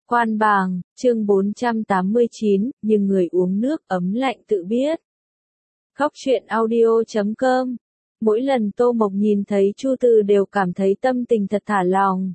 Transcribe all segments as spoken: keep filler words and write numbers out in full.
Quan Bàng, chương bốn trăm tám mươi chín, nhưng người uống nước ấm lạnh tự biết. Khóc chuyện audio chấm com. Mỗi lần Tô Mộc nhìn thấy Chu Từ đều cảm thấy tâm tình thật thả lòng.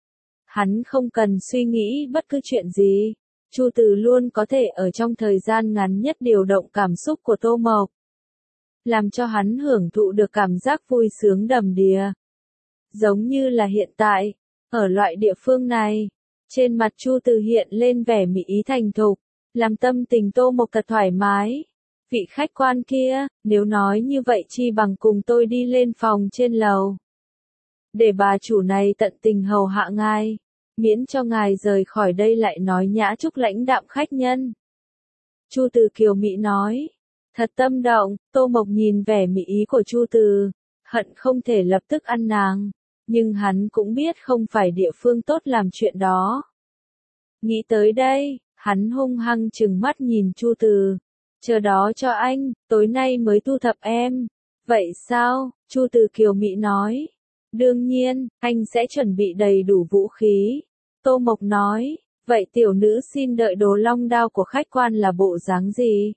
Hắn không cần suy nghĩ bất cứ chuyện gì. Chu Từ luôn có thể ở trong thời gian ngắn nhất điều động cảm xúc của Tô Mộc, làm cho hắn hưởng thụ được cảm giác vui sướng đầm đìa. Giống như là hiện tại, ở loại địa phương này, trên mặt Chu Từ hiện lên vẻ mỹ ý thành thục, làm tâm tình Tô Mộc thật thoải mái. Vị khách quan kia, nếu nói như vậy chi bằng cùng tôi đi lên phòng trên lầu, để bà chủ này tận tình hầu hạ ngài, miễn cho ngài rời khỏi đây lại nói nhã chúc lãnh đạm khách nhân. Chu Từ kiều mỹ nói, thật tâm động. Tô Mộc nhìn vẻ mỹ ý của Chu Từ, hận không thể lập tức ăn nàng, nhưng hắn cũng biết không phải địa phương tốt làm chuyện đó. Nghĩ tới đây, hắn hung hăng trừng mắt nhìn Chu Từ, chờ đó cho anh, tối nay mới thu thập em. Vậy sao? Chu Từ kiều mỹ nói. Đương nhiên, anh sẽ chuẩn bị đầy đủ vũ khí. Tô Mộc nói, vậy tiểu nữ xin đợi đồ long đao của khách quan là bộ dáng gì?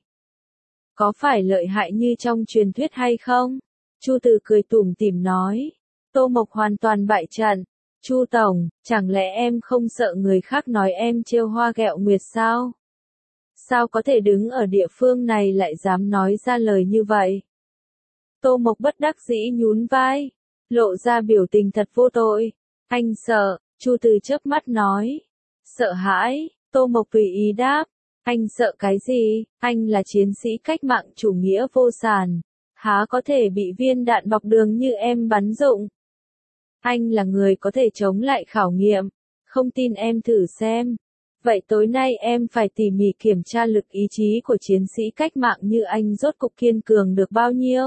Có phải lợi hại như trong truyền thuyết hay không? Chu Từ cười tủm tỉm nói. Tô Mộc hoàn toàn bại trận. Chu tổng, chẳng lẽ em không sợ người khác nói em trêu hoa ghẹo nguyệt sao? Sao có thể đứng ở địa phương này lại dám nói ra lời như vậy? Tô Mộc bất đắc dĩ nhún vai, lộ ra biểu tình thật vô tội. Anh sợ. Chu Từ chớp mắt nói. Sợ hãi. Tô Mộc tùy ý đáp. Anh sợ cái gì? Anh là chiến sĩ cách mạng chủ nghĩa vô sản, há có thể bị viên đạn bọc đường như em bắn rụng? Anh là người có thể chống lại khảo nghiệm, không tin em thử xem. Vậy tối nay em phải tỉ mỉ kiểm tra lực ý chí của chiến sĩ cách mạng như anh rốt cục kiên cường được bao nhiêu.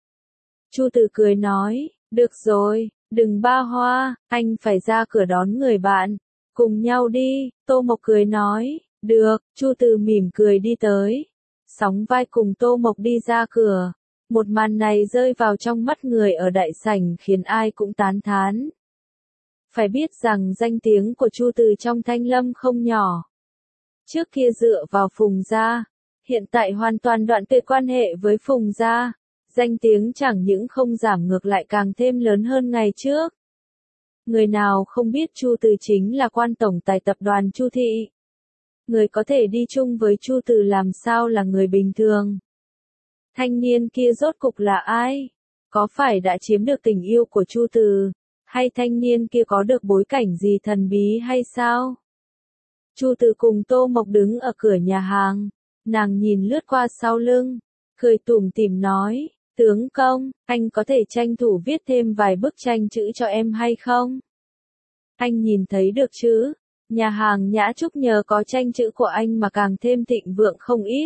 Chu Từ cười nói, được rồi, đừng ba hoa, anh phải ra cửa đón người bạn. Cùng nhau đi. Tô Mộc cười nói, được. Chu Từ mỉm cười đi tới, sóng vai cùng Tô Mộc đi ra cửa. Một màn này rơi vào trong mắt người ở đại sảnh khiến ai cũng tán thán. Phải biết rằng danh tiếng của Chu Từ trong Thanh Lâm không nhỏ. Trước kia dựa vào Phùng gia, hiện tại hoàn toàn đoạn tuyệt quan hệ với Phùng gia. Danh tiếng chẳng những không giảm ngược lại càng thêm lớn hơn ngày trước. Người nào không biết Chu Từ chính là quan tổng tài tập đoàn Chu Thị. Người có thể đi chung với Chu Từ làm sao là người bình thường. Thanh niên kia rốt cục là ai? Có phải đã chiếm được tình yêu của Chu Từ? Hay thanh niên kia có được bối cảnh gì thần bí hay sao? Chu Từ cùng Tô Mộc đứng ở cửa nhà hàng. Nàng nhìn lướt qua sau lưng, cười tủm tỉm nói, tướng công, anh có thể tranh thủ viết thêm vài bức tranh chữ cho em hay không? Anh nhìn thấy được chứ? Nhà hàng Nhã Trúc nhờ có tranh chữ của anh mà càng thêm thịnh vượng không ít.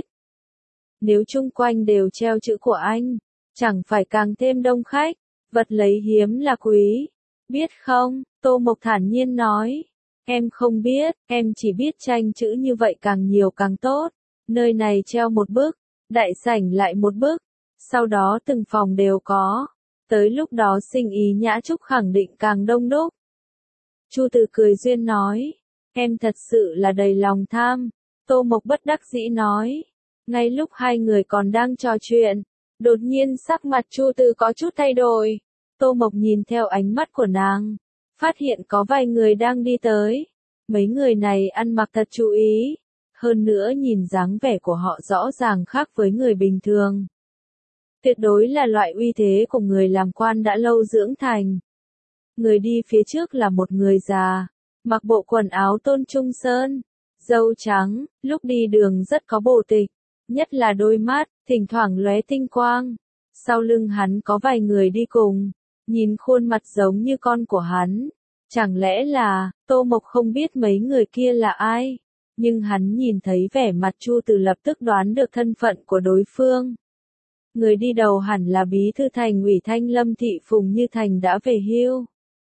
Nếu chung quanh đều treo chữ của anh, chẳng phải càng thêm đông khách, vật lấy hiếm là quý. Biết không? Tô Mộc thản nhiên nói. Em không biết, em chỉ biết tranh chữ như vậy càng nhiều càng tốt. Nơi này treo một bức, đại sảnh lại một bức, sau đó từng phòng đều có. Tới lúc đó sinh ý Nhã Trúc khẳng định càng đông đúc. Chu Từ cười duyên nói. Em thật sự là đầy lòng tham. Tô Mộc bất đắc dĩ nói. Ngay lúc hai người còn đang trò chuyện, đột nhiên sắc mặt Chu Từ có chút thay đổi. Tô Mộc nhìn theo ánh mắt của nàng, phát hiện có vài người đang đi tới. Mấy người này ăn mặc thật chú ý, hơn nữa nhìn dáng vẻ của họ rõ ràng khác với người bình thường. Tuyệt đối là loại uy thế của người làm quan đã lâu dưỡng thành. Người đi phía trước là một người già, mặc bộ quần áo tôn trung sơn, râu trắng, lúc đi đường rất có bộ tịch, nhất là đôi mắt, thỉnh thoảng lóe tinh quang. Sau lưng hắn có vài người đi cùng, nhìn khuôn mặt giống như con của hắn. Chẳng lẽ là, Tô Mộc không biết mấy người kia là ai, nhưng hắn nhìn thấy vẻ mặt Chu Từ lập tức đoán được thân phận của đối phương. Người đi đầu hẳn là bí thư thành ủy Thanh Lâm thị Phùng Như Thành đã về hưu.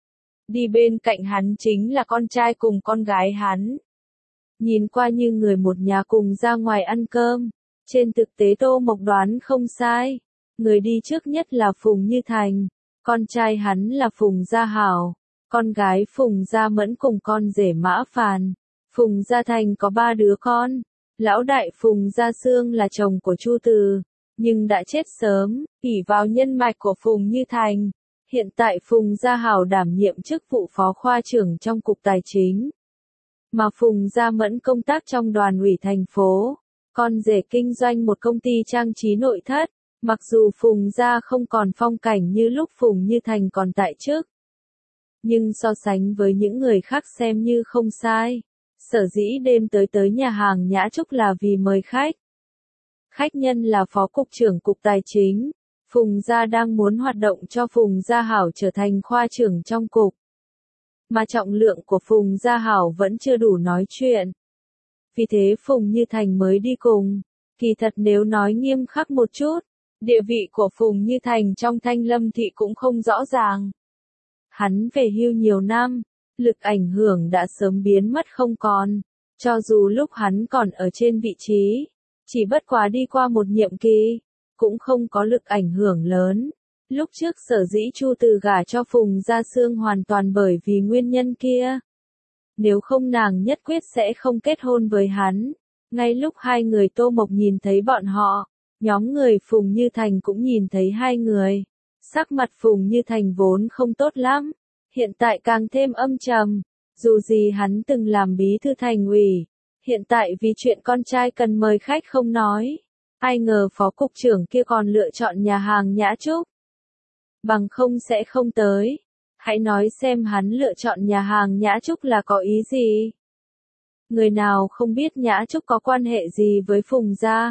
Đi bên cạnh hắn chính là con trai cùng con gái hắn. Nhìn qua như người một nhà cùng ra ngoài ăn cơm. Trên thực tế Tô Mộc đoán không sai. Người đi trước nhất là Phùng Như Thành. Con trai hắn là Phùng Gia Hảo. Con gái Phùng Gia Mẫn cùng con rể Mã Phàn. Phùng Gia Thành có ba đứa con. Lão đại Phùng Gia Sương là chồng của Chu Từ, nhưng đã chết sớm, ỷ vào nhân mạch của Phùng Như Thành. Hiện tại Phùng Gia Hảo đảm nhiệm chức vụ phó khoa trưởng trong Cục Tài chính. Mà Phùng Gia Mẫn công tác trong đoàn ủy thành phố, con rể kinh doanh một công ty trang trí nội thất. Mặc dù Phùng Gia không còn phong cảnh như lúc Phùng Như Thành còn tại chức, nhưng so sánh với những người khác xem như không sai. Sở dĩ đêm tới tới nhà hàng Nhã Trúc là vì mời khách. Khách nhân là Phó Cục trưởng Cục Tài chính. Phùng Gia đang muốn hoạt động cho Phùng Gia Hảo trở thành khoa trưởng trong cục. Mà trọng lượng của Phùng Gia Hảo vẫn chưa đủ nói chuyện. Vì thế Phùng Như Thành mới đi cùng. Kỳ thật nếu nói nghiêm khắc một chút, địa vị của Phùng Như Thành trong Thanh Lâm thị cũng không rõ ràng. Hắn về hưu nhiều năm, lực ảnh hưởng đã sớm biến mất không còn. Cho dù lúc hắn còn ở trên vị trí, chỉ bất quá đi qua một nhiệm kỳ, cũng không có lực ảnh hưởng lớn. Lúc trước sở dĩ Chu Từ gả cho Phùng Gia Sương hoàn toàn bởi vì nguyên nhân kia. Nếu không nàng nhất quyết sẽ không kết hôn với hắn. Ngay lúc hai người Tô Mộc nhìn thấy bọn họ, nhóm người Phùng Như Thành cũng nhìn thấy hai người. Sắc mặt Phùng Như Thành vốn không tốt lắm, hiện tại càng thêm âm trầm. Dù gì hắn từng làm bí thư thành ủy, hiện tại vì chuyện con trai cần mời khách không nói. Ai ngờ phó cục trưởng kia còn lựa chọn nhà hàng Nhã Trúc. Bằng không sẽ không tới. Hãy nói xem hắn lựa chọn nhà hàng Nhã Trúc là có ý gì? Người nào không biết Nhã Trúc có quan hệ gì với Phùng Gia?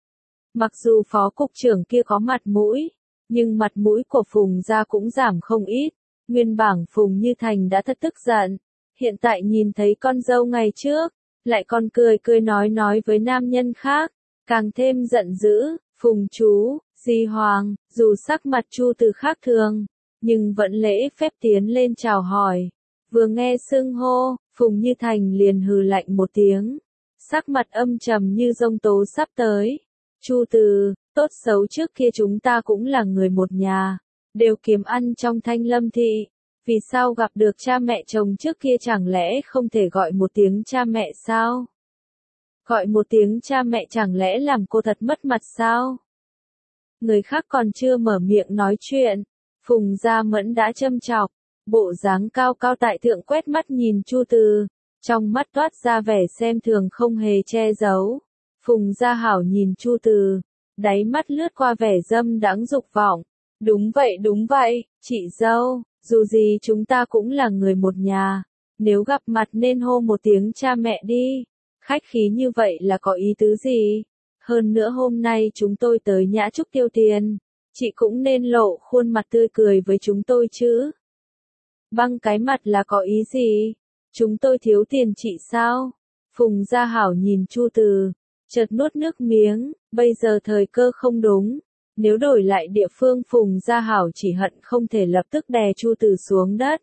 Mặc dù phó cục trưởng kia có mặt mũi, nhưng mặt mũi của Phùng Gia cũng giảm không ít. Nguyên bản Phùng Như Thành đã thật tức giận. Hiện tại nhìn thấy con dâu ngày trước, lại còn cười cười nói nói với nam nhân khác, càng thêm giận dữ. Phùng chú, Di Hoàng, dù sắc mặt Chu Từ khác thường, nhưng vẫn lễ phép tiến lên chào hỏi. Vừa nghe xưng hô, Phùng Như Thành liền hừ lạnh một tiếng, sắc mặt âm trầm như giông tố sắp tới. Chu Từ, tốt xấu trước kia chúng ta cũng là người một nhà, đều kiếm ăn trong Thanh Lâm thị. Vì sao gặp được cha mẹ chồng trước kia chẳng lẽ không thể gọi một tiếng cha mẹ sao? Gọi một tiếng cha mẹ chẳng lẽ làm cô thật mất mặt sao? Người khác còn chưa mở miệng nói chuyện, Phùng Gia Mẫn đã châm chọc, bộ dáng cao cao tại thượng quét mắt nhìn Chu Từ, trong mắt toát ra vẻ xem thường không hề che giấu. Phùng Gia Hảo nhìn Chu Từ, đáy mắt lướt qua vẻ dâm đãng dục vọng. Đúng vậy đúng vậy, chị dâu, dù gì chúng ta cũng là người một nhà, nếu gặp mặt nên hô một tiếng cha mẹ đi. Khách khí như vậy là có ý tứ gì? Hơn nữa hôm nay chúng tôi tới Nhã Trúc tiêu tiền, chị cũng nên lộ khuôn mặt tươi cười với chúng tôi chứ. Băng cái mặt là có ý gì? Chúng tôi thiếu tiền chị sao? Phùng Gia Hảo nhìn Chu Từ, chợt nuốt nước miếng, bây giờ thời cơ không đúng. Nếu đổi lại địa phương Phùng Gia Hảo chỉ hận không thể lập tức đè Chu Từ xuống đất.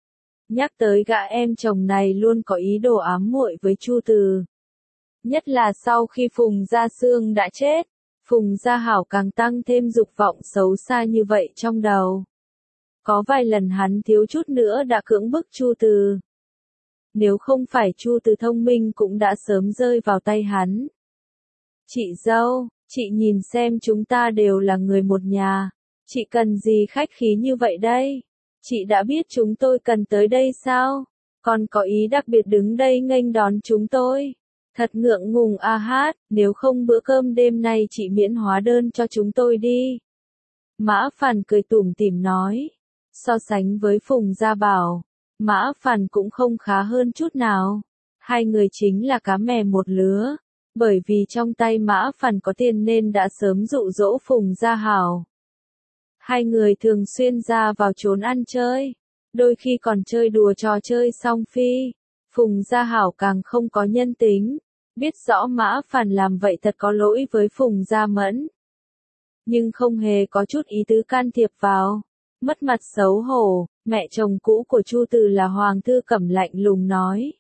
Nhắc tới gã em chồng này luôn có ý đồ ám muội với Chu Từ. Nhất là sau khi Phùng Gia Sương đã chết, Phùng Gia Hảo càng tăng thêm dục vọng xấu xa như vậy trong đầu. Có vài lần hắn thiếu chút nữa đã cưỡng bức Chu Từ. Nếu không phải Chu Từ thông minh cũng đã sớm rơi vào tay hắn. Chị dâu, chị nhìn xem chúng ta đều là người một nhà, chị cần gì khách khí như vậy đây? Chị đã biết chúng tôi cần tới đây sao? Còn có ý đặc biệt đứng đây nghênh đón chúng tôi. Thật ngượng ngùng a hát, nếu không bữa cơm đêm nay chị miễn hóa đơn cho chúng tôi đi. Mã Phàn cười tủm tỉm nói. So sánh với Phùng Gia Bảo, Mã Phàn cũng không khá hơn chút nào. Hai người chính là cá mè một lứa. Bởi vì trong tay Mã Phàn có tiền nên đã sớm dụ dỗ Phùng Gia Hảo. Hai người thường xuyên ra vào trốn ăn chơi, đôi khi còn chơi đùa trò chơi song phi. Phùng Gia Hảo càng không có nhân tính, biết rõ Mã Phàn làm vậy thật có lỗi với Phùng Gia Mẫn. Nhưng không hề có chút ý tứ can thiệp vào. Mất mặt xấu hổ, mẹ chồng cũ của Chu Từ là Hoàng Thư Cẩm lạnh lùng nói.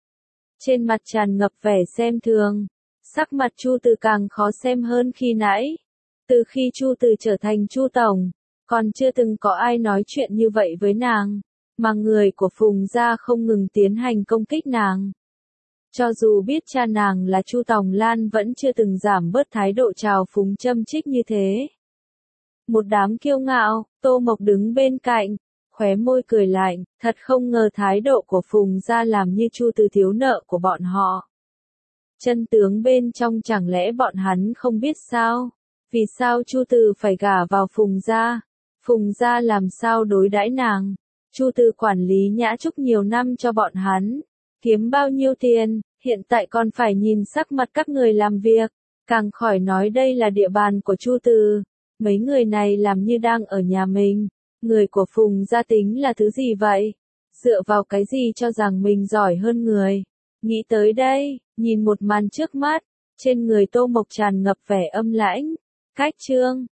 Trên mặt tràn ngập vẻ xem thường, sắc mặt Chu Từ càng khó xem hơn khi nãy. Từ khi Chu Từ trở thành Chu Tổng, còn chưa từng có ai nói chuyện như vậy với nàng, mà người của Phùng Gia không ngừng tiến hành công kích nàng. Cho dù biết cha nàng là Chu Tòng Lan vẫn chưa từng giảm bớt thái độ trào phúng châm chích như thế. Một đám kiêu ngạo, Tô Mộc đứng bên cạnh, khóe môi cười lạnh, thật không ngờ thái độ của Phùng gia làm như Chu Từ thiếu nợ của bọn họ. Chân tướng bên trong chẳng lẽ bọn hắn không biết sao? Vì sao Chu Từ phải gả vào Phùng gia? Phùng gia làm sao đối đãi nàng? Chu Từ quản lý Nhã Trúc nhiều năm cho bọn hắn, kiếm bao nhiêu tiền, hiện tại còn phải nhìn sắc mặt các người làm việc, càng khỏi nói đây là địa bàn của Chu Từ. Mấy người này làm như đang ở nhà mình, người của Phùng gia tính là thứ gì vậy? Dựa vào cái gì cho rằng mình giỏi hơn người? Nghĩ tới đây, nhìn một màn trước mắt, trên người Tô Mộc tràn ngập vẻ âm lãnh. Cách chương